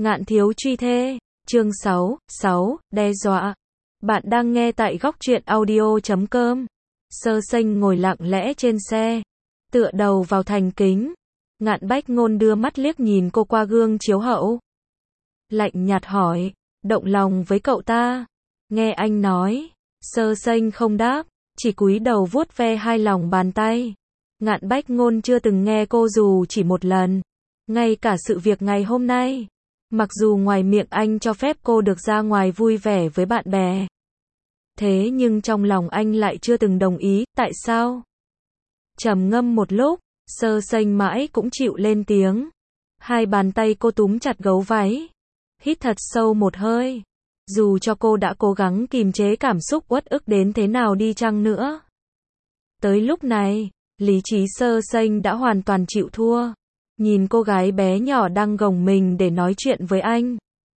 Ngạn thiếu truy thê, chương 6, đe dọa. Bạn đang nghe tại góc truyện audio.com. Sơ Sênh ngồi lặng lẽ trên xe, tựa đầu vào thành kính. Ngạn Bách Ngôn đưa mắt liếc nhìn cô qua gương chiếu hậu. Lạnh nhạt hỏi, động lòng với cậu ta? Nghe anh nói. Sơ Sênh không đáp, chỉ cúi đầu vuốt ve hai lòng bàn tay. Ngạn Bách Ngôn chưa từng nghe cô dù chỉ một lần. Ngay cả sự việc ngày hôm nay. Mặc dù ngoài miệng anh cho phép cô được ra ngoài vui vẻ với bạn bè. Thế nhưng trong lòng anh lại chưa từng đồng ý, tại sao? Trầm ngâm một lúc, Sơ Sênh mãi cũng chịu lên tiếng. Hai bàn tay cô túm chặt gấu váy. Hít thật sâu một hơi. Dù cho cô đã cố gắng kìm chế cảm xúc uất ức đến thế nào đi chăng nữa. Tới lúc này, lý trí Sơ Sênh đã hoàn toàn chịu thua. Nhìn cô gái bé nhỏ đang gồng mình để nói chuyện với anh.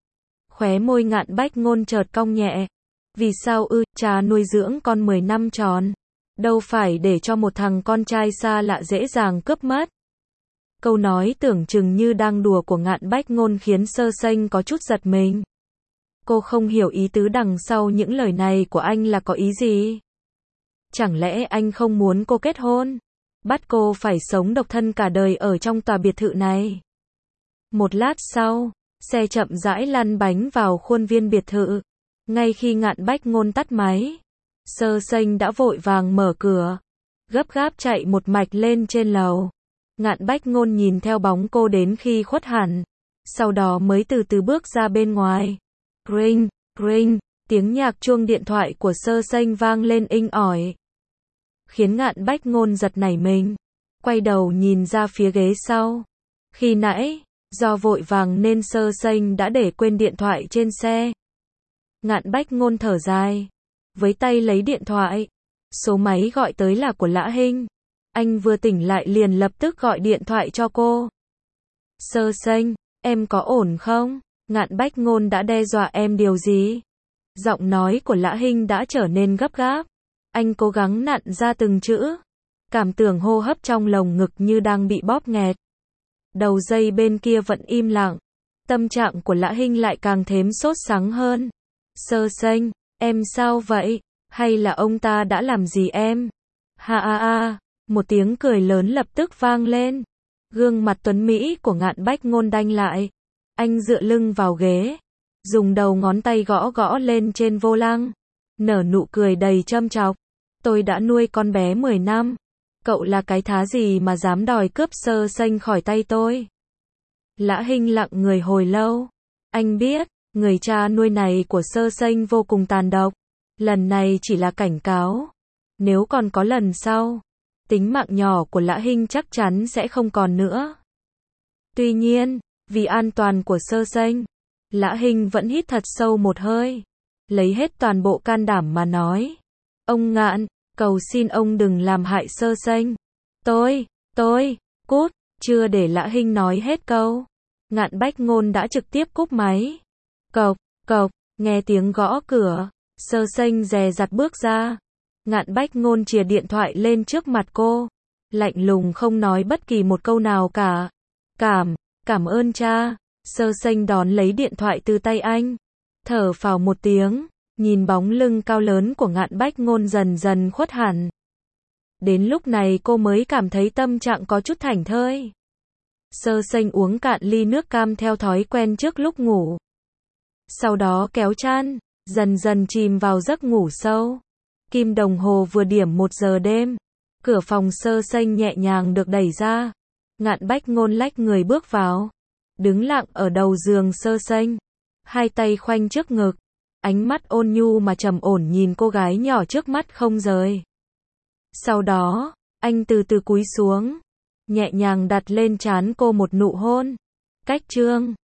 Khóe môi Ngạn Bách Ngôn chợt cong nhẹ. Vì sao cha nuôi dưỡng con 10 năm tròn. Đâu phải để cho một thằng con trai xa lạ dễ dàng cướp mất. Câu nói tưởng chừng như đang đùa của Ngạn Bách Ngôn khiến Sơ Sênh có chút giật mình. Cô không hiểu ý tứ đằng sau những lời này của anh là có ý gì. Chẳng lẽ anh không muốn cô kết hôn? Bắt cô phải sống độc thân cả đời ở trong tòa biệt thự này. Một lát sau, xe chậm rãi lăn bánh vào khuôn viên biệt thự. Ngay khi Ngạn Bách Ngôn tắt máy, Sơ Sênh đã vội vàng mở cửa, gấp gáp chạy một mạch lên trên lầu. Ngạn Bách Ngôn nhìn theo bóng cô đến khi khuất hẳn, sau đó mới từ từ bước ra bên ngoài. Ring, ring, tiếng nhạc chuông điện thoại của Sơ Sênh vang lên inh ỏi. Khiến Ngạn Bách Ngôn giật nảy mình, quay đầu nhìn ra phía ghế sau. Khi nãy, do vội vàng nên Sơ Sênh đã để quên điện thoại trên xe. Ngạn Bách Ngôn thở dài, với tay lấy điện thoại. Số máy gọi tới là của Lã Hinh. Anh vừa tỉnh lại liền lập tức gọi điện thoại cho cô. Sơ Sênh, em có ổn không? Ngạn Bách Ngôn đã đe dọa em điều gì? Giọng nói của Lã Hinh đã trở nên gấp gáp. Anh cố gắng nặn ra từng chữ. Cảm tưởng hô hấp trong lồng ngực như đang bị bóp nghẹt. Đầu dây bên kia vẫn im lặng. Tâm trạng của Lã Hinh lại càng thêm sốt sắng hơn. Sơ Sênh, em sao vậy? Hay là ông ta đã làm gì em? Ha ha ha, một tiếng cười lớn lập tức vang lên. Gương mặt tuấn mỹ của Ngạn Bách Ngôn đanh lại. Anh dựa lưng vào ghế, dùng đầu ngón tay gõ gõ lên trên vô lăng, nở nụ cười đầy châm chọc. Tôi đã nuôi con bé 10 năm. Cậu là cái thá gì mà dám đòi cướp Sơ Sênh khỏi tay tôi? Lã Hinh lặng người hồi lâu. Anh biết, người cha nuôi này của Sơ Sênh vô cùng tàn độc. Lần này chỉ là cảnh cáo. Nếu còn có lần sau, tính mạng nhỏ của Lã Hinh chắc chắn sẽ không còn nữa. Tuy nhiên, vì an toàn của Sơ Sênh, Lã Hinh vẫn hít thật sâu một hơi. Lấy hết toàn bộ can đảm mà nói. Ông Ngạn, cầu xin ông đừng làm hại Sơ Sênh. Tôi, cút, chưa để Lã Hinh nói hết câu. Ngạn Bách Ngôn đã trực tiếp cúp máy. Cộc, cộc, nghe tiếng gõ cửa, Sơ Sênh dè dặt bước ra. Ngạn Bách Ngôn chìa điện thoại lên trước mặt cô. Lạnh lùng không nói bất kỳ một câu nào cả. Cảm ơn cha. Sơ Sênh đón lấy điện thoại từ tay anh. Thở phào một tiếng, nhìn bóng lưng cao lớn của Ngạn Bách Ngôn dần dần khuất hẳn. Đến lúc này cô mới cảm thấy tâm trạng có chút thảnh thơi. Sơ Sênh uống cạn ly nước cam theo thói quen trước lúc ngủ. Sau đó kéo chăn, dần dần chìm vào giấc ngủ sâu. Kim đồng hồ vừa điểm 1 giờ đêm. Cửa phòng Sơ Sênh nhẹ nhàng được đẩy ra. Ngạn Bách Ngôn lách người bước vào. Đứng lặng ở đầu giường Sơ Sênh. Hai tay khoanh trước ngực. Ánh mắt ôn nhu mà trầm ổn nhìn cô gái nhỏ trước mắt không rời. Sau đó, anh từ từ cúi xuống. Nhẹ nhàng đặt lên trán cô một nụ hôn. Cách chương